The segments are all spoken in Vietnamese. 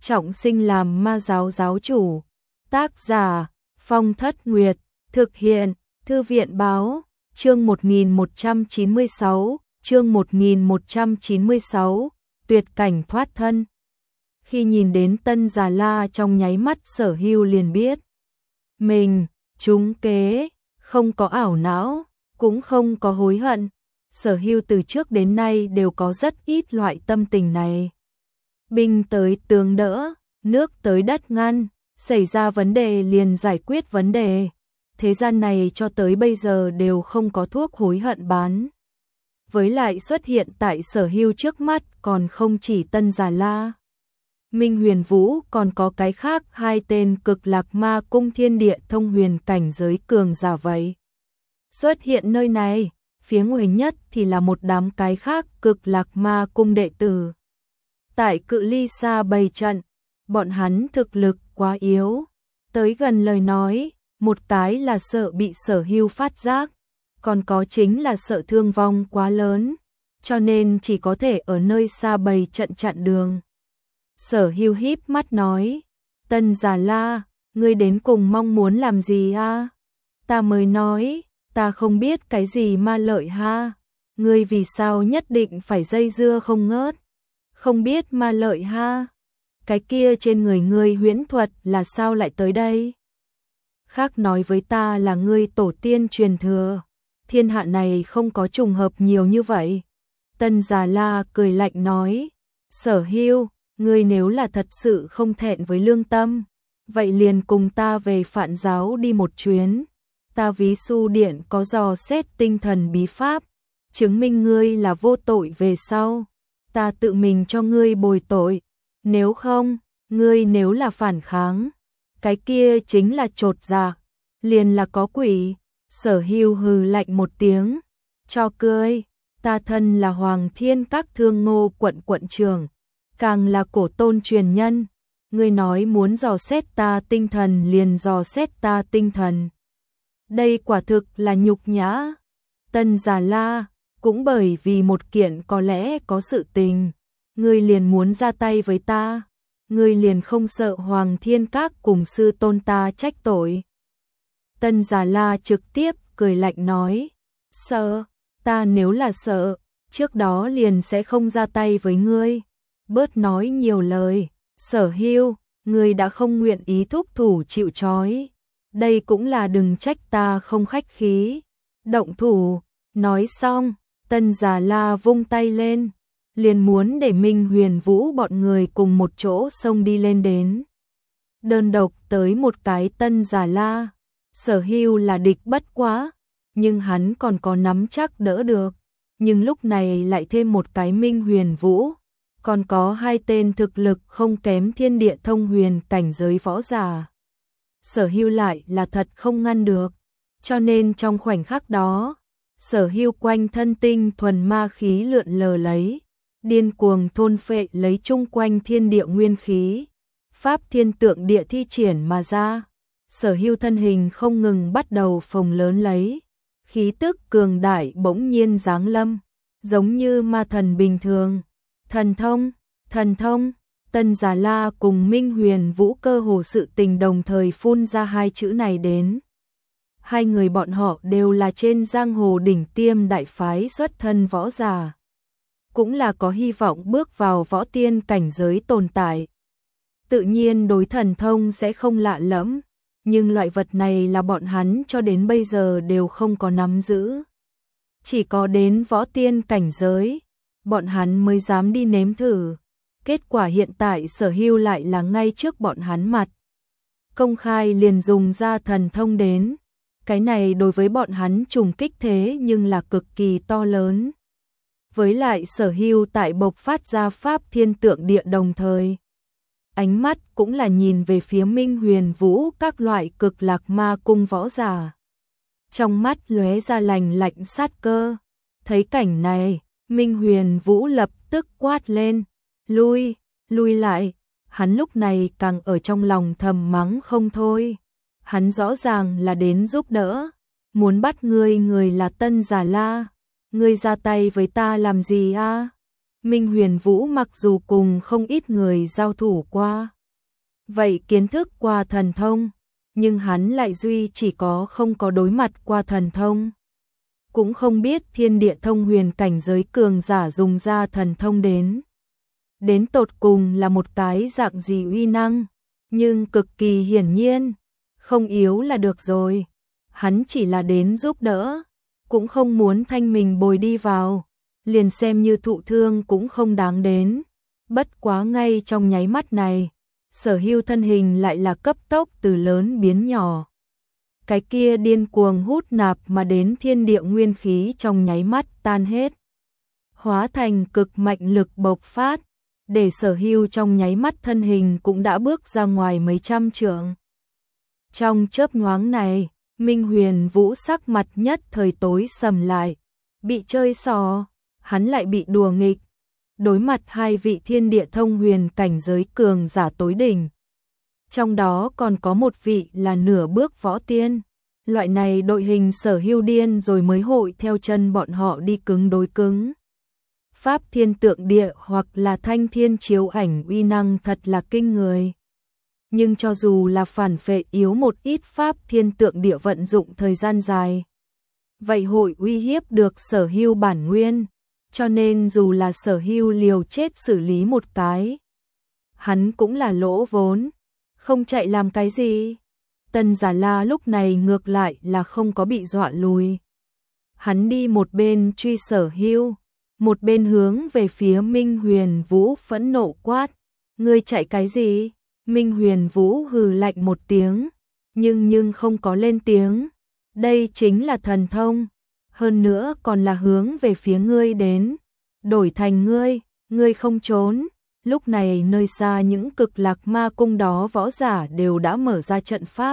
trọng sinh làm ma giáo giáo chủ. Tác giả Phong Thất Nguyệt, thực hiện Thư viện Báo, chương 1196, tuyệt cảnh thoát thân. Khi nhìn đến Tân Già La trong nháy mắt Sở Hưu liền biết. Mình, trúng kế, không có ảo não, cũng không có hối hận. Sở Hưu từ trước đến nay đều có rất ít loại tâm tình này. Binh tới tướng đỡ, nước tới đất ngăn, xảy ra vấn đề liền giải quyết vấn đề. Thế gian này cho tới bây giờ đều không có thuốc hối hận bán. Với lại xuất hiện tại Sở Hưu trước mắt còn không chỉ Tân Già La. Minh Huyền Vũ còn có cái khác hai tên Cực Lạc Ma Cung thiên địa thông huyền cảnh giới cường giả vậy. Xuất hiện nơi này, phía ngoài nhất thì là một đám cái khác Cực Lạc Ma Cung đệ tử. Tại cự ly xa bày trận, bọn hắn thực lực quá yếu. Tới gần lời nói, một cái là sợ bị Sở Hưu phát giác, còn có chính là sợ thương vong quá lớn, cho nên chỉ có thể ở nơi xa bày trận chặn đường. Sở Hưu híp mắt nói, Tân Già La, ngươi đến cùng mong muốn làm gì a? Ta mới nói, ta không biết cái gì ma lợi ha, ngươi vì sao nhất định phải dây dưa không ngớt? Không biết ma lợi ha, cái kia trên người ngươi huyễn thuật là sao lại tới đây? Khác nói với ta là ngươi tổ tiên truyền thừa, thiên hạ này không có trùng hợp nhiều như vậy. Tân Già La cười lạnh nói, Sở Hưu, ngươi nếu là thật sự không thẹn với lương tâm, vậy liền cùng ta về Phạn giáo đi một chuyến. Ta Ví Su Điện có dò xét tinh thần bí pháp, chứng minh ngươi là vô tội về sau. Ta tự mình cho ngươi bồi tội, nếu không, ngươi nếu là phản kháng, cái kia chính là chột dạ, liền là có quỷ. Sở Hưu hừ lạnh một tiếng, cho cười, ta thân là Hoàng Thiên Các Thương Ngô quận quận trưởng, càng là cổ tôn truyền nhân, ngươi nói muốn dò xét ta tinh thần liền dò xét ta tinh thần. Đây quả thực là nhục nhã. Tân Già La, cũng bởi vì một kiện có lẽ có sự tình, ngươi liền muốn ra tay với ta, ngươi liền không sợ Hoàng Thiên Các cùng sư tôn ta trách tội. Tân Già La trực tiếp cười lạnh nói, sợ, ta nếu là sợ, trước đó liền sẽ không ra tay với ngươi. Bớt nói nhiều lời, Sở Hưu, ngươi đã không nguyện ý thúc thủ chịu trói. Đây cũng là đừng trách ta không khách khí. Động thủ, nói xong, Tân Già La vung tay lên, liền muốn để Minh Huyền Vũ bọn người cùng một chỗ xông đi lên đến. Đơn độc tới một cái Tân Già La, Sở Hưu là địch bất quá, nhưng hắn còn có nắm chắc đỡ được. Nhưng lúc này lại thêm một cái Minh Huyền Vũ, còn có hai tên thực lực không kém thiên địa thông huyền cảnh giới võ giả. Sở Hưu lại là thật không ngăn được, cho nên trong khoảnh khắc đó, Sở Hưu quanh thân tinh thuần ma khí lượn lờ lấy, điên cuồng thôn phệ lấy chung quanh thiên địa nguyên khí, pháp thiên tượng địa thi triển mà ra. Sở Hưu thân hình không ngừng bắt đầu phồng lớn lấy, khí tức cường đại bỗng nhiên giáng lâm, giống như ma thần bình thường. Thần thông, Tân Già La cùng Minh Huyền Vũ cơ hồ sự tình đồng thời phun ra hai chữ này đến. Hai người bọn họ đều là trên giang hồ đỉnh tiêm đại phái xuất thân võ giả, cũng là có hy vọng bước vào võ tiên cảnh giới tồn tại. Tự nhiên đối thần thông sẽ không lạ lẫm, nhưng loại vật này là bọn hắn cho đến bây giờ đều không có nắm giữ. Chỉ có đến võ tiên cảnh giới, bọn hắn mới dám đi nếm thử. Kết quả hiện tại Sở Hưu lại là ngay trước bọn hắn mặt, công khai liền dùng ra thần thông đến. Cái này đối với bọn hắn trùng kích thế nhưng là cực kỳ to lớn. Với lại Sở Hưu tại bộc phát ra pháp thiên tượng địa đồng thời, ánh mắt cũng là nhìn về phía Minh Huyền Vũ các loại Cực Lạc Ma Cung võ giả. Trong mắt lóe ra lạnh lạnh sát cơ. Thấy cảnh này, Minh Huyền Vũ lập tức quát lên, lui lại. Hắn lúc này càng ở trong lòng thầm mắng không thôi. Hắn rõ ràng là đến giúp đỡ, muốn bắt người là Tân Già La, ngươi ra tay với ta làm gì a? Minh Huyền Vũ mặc dù cùng không ít người giao thủ qua, vậy kiến thức qua thần thông, nhưng hắn lại duy chỉ có không có đối mặt qua thần thông. Cũng không biết thiên địa thông huyền cảnh giới cường giả dùng ra thần thông đến tột cùng là một cái dạng gì uy năng, nhưng cực kỳ hiển nhiên, không yếu là được rồi. Hắn chỉ là đến giúp đỡ, cũng không muốn thanh mình bồi đi vào, liền xem như thụ thương cũng không đáng đến. Bất quá ngay trong nháy mắt này, Sở Hưu thân hình lại là cấp tốc từ lớn biến nhỏ. Cái kia điên cuồng hút nạp mà đến thiên địa nguyên khí trong nháy mắt tan hết, hóa thành cực mạnh lực bộc phát, để Sở Hưu trong nháy mắt thân hình cũng đã bước ra ngoài mấy trăm trượng. Trong chớp nhoáng này, Minh Huyền Vũ sắc mặt nhất thời tối sầm lại, bị chơi xò, hắn lại bị đùa nghịch, đối mặt hai vị thiên địa thông huyền cảnh giới cường giả tối đỉnh. Trong đó còn có một vị là nửa bước võ tiên, loại này đội hình Sở Hưu điên rồi mới hội theo chân bọn họ đi cứng đối cứng. Pháp thiên tượng địa hoặc là thanh thiên chiếu ảnh uy năng thật là kinh người. Nhưng cho dù là phản phệ yếu một ít pháp thiên tượng địa vận dụng thời gian dài, vậy hội uy hiếp được Sở Hưu bản nguyên, cho nên dù là Sở Hưu liều chết xử lý một cái, hắn cũng là lỗ vốn, không chạy làm cái gì. Tân Giả La lúc này ngược lại là không có bị dọa lùi. Hắn đi một bên truy Sở Hưu, một bên hướng về phía Minh Huyền Vũ phẫn nộ quát, ngươi chạy cái gì? Minh Huyền Vũ hừ lạnh một tiếng, nhưng không có lên tiếng. Đây chính là thần thông, hơn nữa còn là hướng về phía ngươi đến, đổi thành ngươi không trốn. Lúc này nơi xa những cực lạc ma cung đó võ giả đều đã mở ra trận pháp,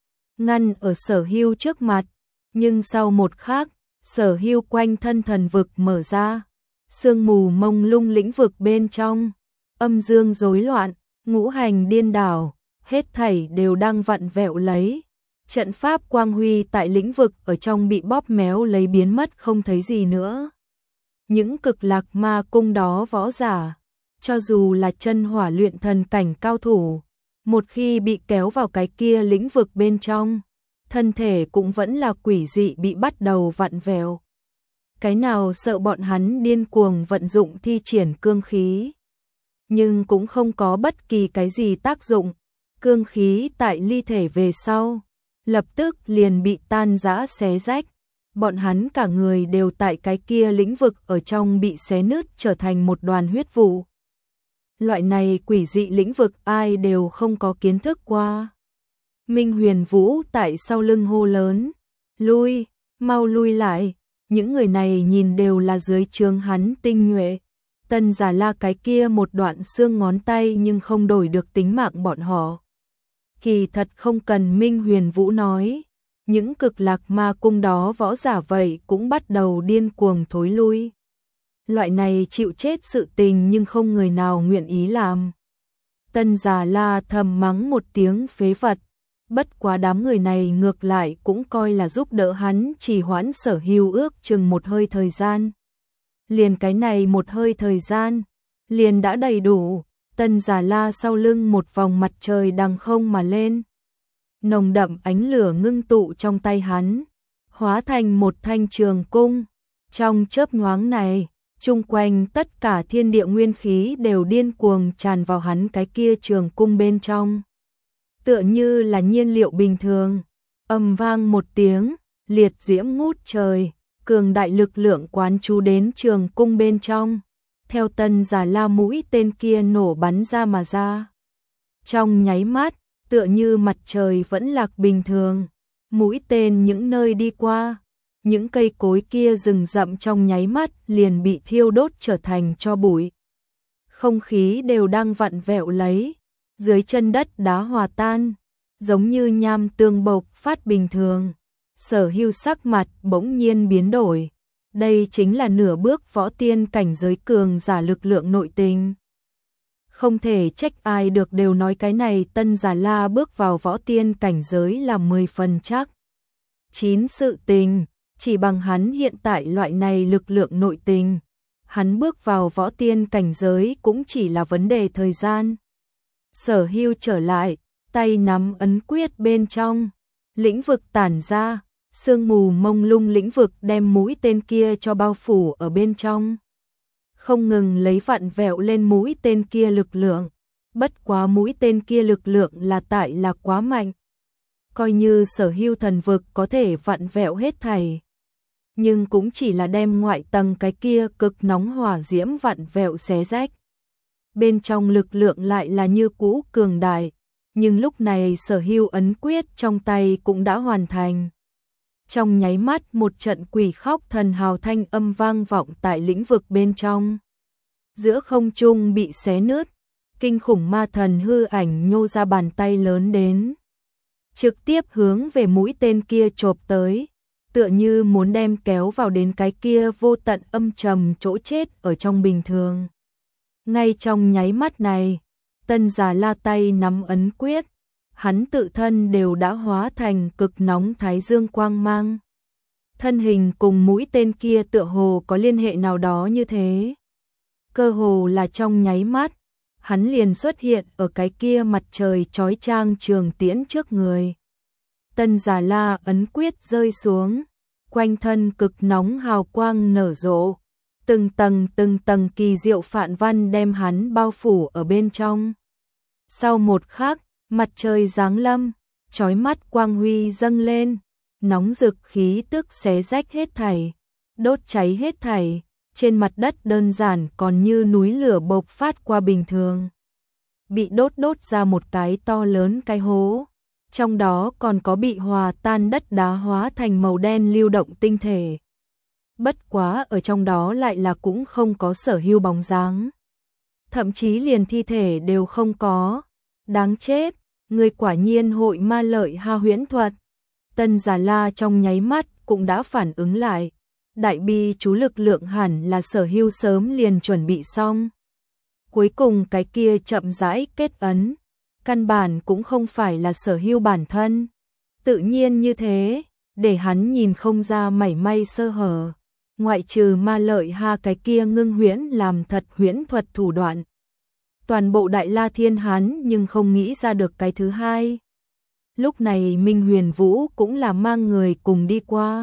ngăn ở Sở Hưu trước mặt, nhưng sau một khắc, Sở Hưu quanh thân thần vực mở ra, sương mù mông lung lĩnh vực bên trong, âm dương rối loạn, ngũ hành điên đảo, hết thảy đều đang vặn vẹo lấy. Trận pháp quang huy tại lĩnh vực ở trong bị bóp méo lấy biến mất không thấy gì nữa. Những cực lạc ma cung đó võ giả, cho dù là chân hỏa luyện thần cảnh cao thủ, một khi bị kéo vào cái kia lĩnh vực bên trong, thân thể cũng vẫn là quỷ dị bị bắt đầu vặn vẹo. Cái nào sợ bọn hắn điên cuồng vận dụng thi triển cương khí, nhưng cũng không có bất kỳ cái gì tác dụng. Cương khí tại ly thể về sau, lập tức liền bị tan rã xé rách. Bọn hắn cả người đều tại cái kia lĩnh vực ở trong bị xé nứt trở thành một đoàn huyết vụ. Loại này quỷ dị lĩnh vực ai đều không có kiến thức qua. Minh Huyền Vũ tại sau lưng hô lớn, lui, mau lui lại. Những người này nhìn đều là dưới trướng hắn tinh nhuệ. Tân Giả La cái kia một đoạn xương ngón tay nhưng không đổi được tính mạng bọn họ. Kỳ thật không cần Minh Huyền Vũ nói, những cực lạc ma cung đó võ giả vậy cũng bắt đầu điên cuồng thối lui. Loại này chịu chết sự tình nhưng không người nào nguyện ý làm. Tân Giả La thầm mắng một tiếng phế vật, bất quá đám người này ngược lại cũng coi là giúp đỡ hắn trì hoãn Sở Hưu ước chừng một hơi thời gian. Liền cái này một hơi thời gian, liền đã đầy đủ. Tân Giả La sau lưng một vòng mặt trời đằng không mà lên. Nồng đậm ánh lửa ngưng tụ trong tay hắn, hóa thành một thanh trường cung. Trong chớp nhoáng này, chung quanh tất cả thiên địa nguyên khí đều điên cuồng tràn vào hắn cái kia trường cung bên trong. Tựa như là nhiên liệu bình thường, ầm vang một tiếng, liệt diễm ngút trời, cường đại lực lượng quán chú đến trường cung bên trong. Theo Tân Giả La mũi tên kia nổ bắn ra mà ra. Trong nháy mắt, tựa như mặt trời vẫn lạc bình thường, mũi tên những nơi đi qua, những cây cối kia rừng rậm trong nháy mắt liền bị thiêu đốt trở thành tro bụi. Không khí đều đang vặn vẹo lấy, dưới chân đất đá hòa tan, giống như nham tương bộc phát bình thường. Sở Hưu sắc mặt bỗng nhiên biến đổi. Đây chính là nửa bước võ tiên cảnh giới cường giả lực lượng nội tình. Không thể trách ai được đều nói cái này Tân Giả La bước vào võ tiên cảnh giới là 10 phần chắc. 9 sự tình, chỉ bằng hắn hiện tại loại này lực lượng nội tình, hắn bước vào võ tiên cảnh giới cũng chỉ là vấn đề thời gian. Sở Hưu trở lại, tay nắm ấn quyết bên trong, lĩnh vực tản ra, sương mù mông lung lĩnh vực đem mũi tên kia cho bao phủ ở bên trong. Không ngừng lấy vặn vẹo lên mũi tên kia lực lượng, bất quá mũi tên kia lực lượng là quá mạnh. Coi như Sở Hưu thần vực có thể vặn vẹo hết thảy, nhưng cũng chỉ là đem ngoại tầng cái kia cực nóng hỏa diễm vặn vẹo xé rách. Bên trong lực lượng lại là như cũ cường đại, nhưng lúc này Sở Hưu ấn quyết trong tay cũng đã hoàn thành. Trong nháy mắt một trận quỷ khóc thần hào thanh âm vang vọng tại lĩnh vực bên trong. Giữa không trung bị xé nứt, kinh khủng ma thần hư ảnh nhô ra bàn tay lớn đến, trực tiếp hướng về mũi tên kia chộp tới, tựa như muốn đem kéo vào đến cái kia vô tận âm trầm chỗ chết ở trong bình thường. Ngay trong nháy mắt này, Tân Già La tay nắm ấn quyết, hắn tự thân đều đã hóa thành cực nóng thái dương quang mang. Thân hình cùng mũi tên kia tựa hồ có liên hệ nào đó như thế. Cơ hồ là trong nháy mắt, hắn liền xuất hiện ở cái kia mặt trời chói chang trường tiễn trước người. Tân Già La ấn quyết rơi xuống, quanh thân cực nóng hào quang nở rộ, từng tầng kỳ diệu phạn văn đem hắn bao phủ ở bên trong. Sau một khắc, mặt trời giáng lâm, chói mắt quang huy dâng lên, nóng rực khí tức xé rách hết thảy, đốt cháy hết thảy, trên mặt đất đơn giản còn như núi lửa bộc phát qua bình thường. Bị đốt ra một cái to lớn cái hố, trong đó còn có bị hòa tan đất đá hóa thành màu đen lưu động tinh thể. Bất quá ở trong đó lại là cũng không có Sở Hưu bóng dáng. Thậm chí liền thi thể đều không có. Đáng chết, người quả nhiên hội ma lợi ha huyễn thuật. Tân Già La trong nháy mắt cũng đã phản ứng lại. Đại bi chú lực lượng hẳn là Sở Hưu sớm liền chuẩn bị xong. Cuối cùng cái kia chậm rãi kết ấn, căn bản cũng không phải là Sở Hưu bản thân. Tự nhiên như thế, để hắn nhìn không ra mảy may sơ hở. Ngoại trừ ma lợi ha cái kia ngưng huyễn làm thật huyễn thuật thủ đoạn. Toàn bộ Đại La Thiên hắn nhưng không nghĩ ra được cái thứ hai. Lúc này Minh Huyền Vũ cũng là mang người cùng đi qua.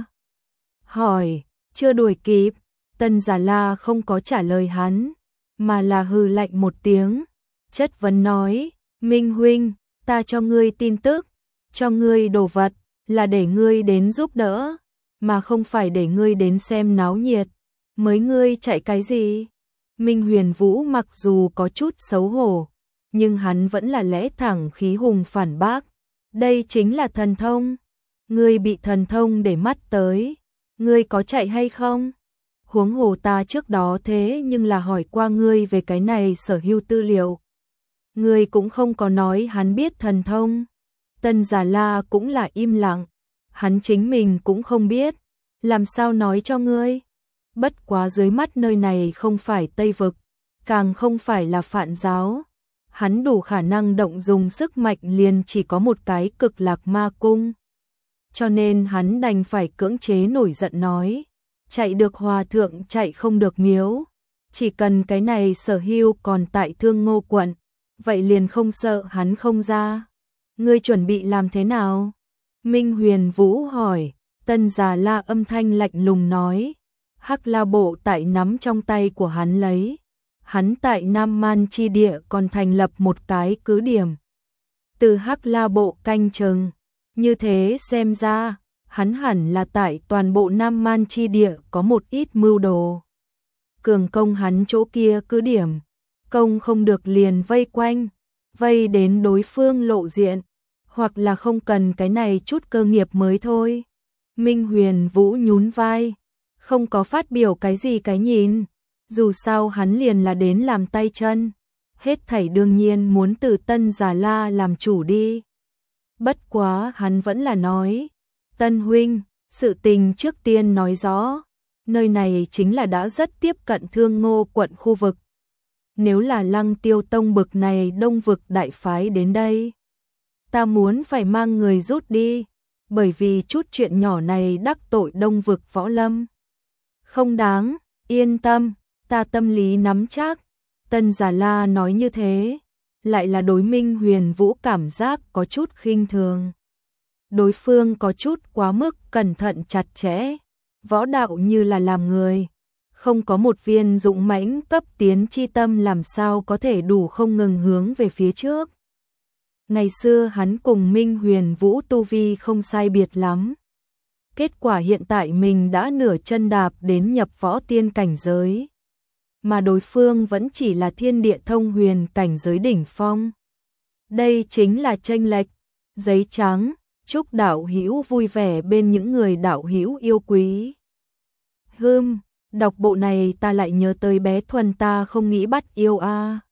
Hỏi, chưa đuổi kịp, Tân Già La không có trả lời hắn, mà là hừ lạnh một tiếng, chất vấn nói, Minh huynh, ta cho ngươi tin tức, cho ngươi đồ vật, là để ngươi đến giúp đỡ, mà không phải để ngươi đến xem náo nhiệt. Mới ngươi chạy cái gì? Minh Huyền Vũ mặc dù có chút xấu hổ, nhưng hắn vẫn là lẽ thẳng khí hùng phản bác. Đây chính là thần thông. Ngươi bị thần thông để mắt tới. Ngươi có chạy hay không? Huống hồ ta trước đó thế nhưng là hỏi qua ngươi về cái này Sở Hưu tư liệu. Ngươi cũng không có nói hắn biết thần thông. Tân Già La cũng là im lặng. Hắn chính mình cũng không biết. Làm sao nói cho ngươi? Bất quá dưới mắt nơi này không phải Tây Vực, càng không phải là Phạn giáo. Hắn đủ khả năng động dùng sức mạnh liền chỉ có một cái Cực Lạc Ma Cung. Cho nên hắn đành phải cưỡng chế nổi giận nói, chạy được hòa thượng chạy không được miếu. Chỉ cần cái này Sở Hưu còn tại Thương Ngô quận, vậy liền không sợ hắn không ra. Ngươi chuẩn bị làm thế nào? Minh Huyền Vũ hỏi. Tân Già La âm thanh lạnh lùng nói, Hắc La Bộ tại nắm trong tay của hắn lấy. Hắn tại Nam Man chi địa còn thành lập một cái cứ điểm. Từ Hắc La Bộ canh chừng, như thế xem ra, hắn hẳn là tại toàn bộ Nam Man chi địa có một ít mưu đồ. Cường công hắn chỗ kia cứ điểm, công không được liền vây quanh, vây đến đối phương lộ diện, hoặc là không cần cái này chút cơ nghiệp mới thôi. Minh Huyền Vũ nhún vai, không có phát biểu cái gì cái nhìn, dù sao hắn liền là đến làm tay chân, hết thảy đương nhiên muốn từ Tân Già La làm chủ đi. Bất quá hắn vẫn là nói, Tân huynh, sự tình trước tiên nói rõ, nơi này chính là đã rất tiếp cận Thương Ngô quận khu vực. Nếu là Lăng Tiêu Tông bực này Đông vực đại phái đến đây, ta muốn phải mang người rút đi. Bởi vì chút chuyện nhỏ này đắc tội Đông vực võ lâm. Không đáng, yên tâm, ta tâm lý nắm chắc. Tân Già La nói như thế, lại là đối Minh Huyền Vũ cảm giác có chút khinh thường. Đối phương có chút quá mức cẩn thận chặt chẽ, võ đạo như là làm người, không có một viên dũng mãnh cấp tiến chi tâm làm sao có thể đủ không ngừng hướng về phía trước. Ngày xưa hắn cùng Minh Huyền Vũ tu vi không sai biệt lắm. Kết quả hiện tại mình đã nửa chân đạp đến nhập võ tiên cảnh giới, mà đối phương vẫn chỉ là thiên địa thông huyền cảnh giới đỉnh phong. Đây chính là chênh lệch. Giấy trắng, chúc đạo hữu vui vẻ bên những người đạo hữu yêu quý. Đọc bộ này ta lại nhớ tới bé Thuần ta không nghĩ bắt yêu a.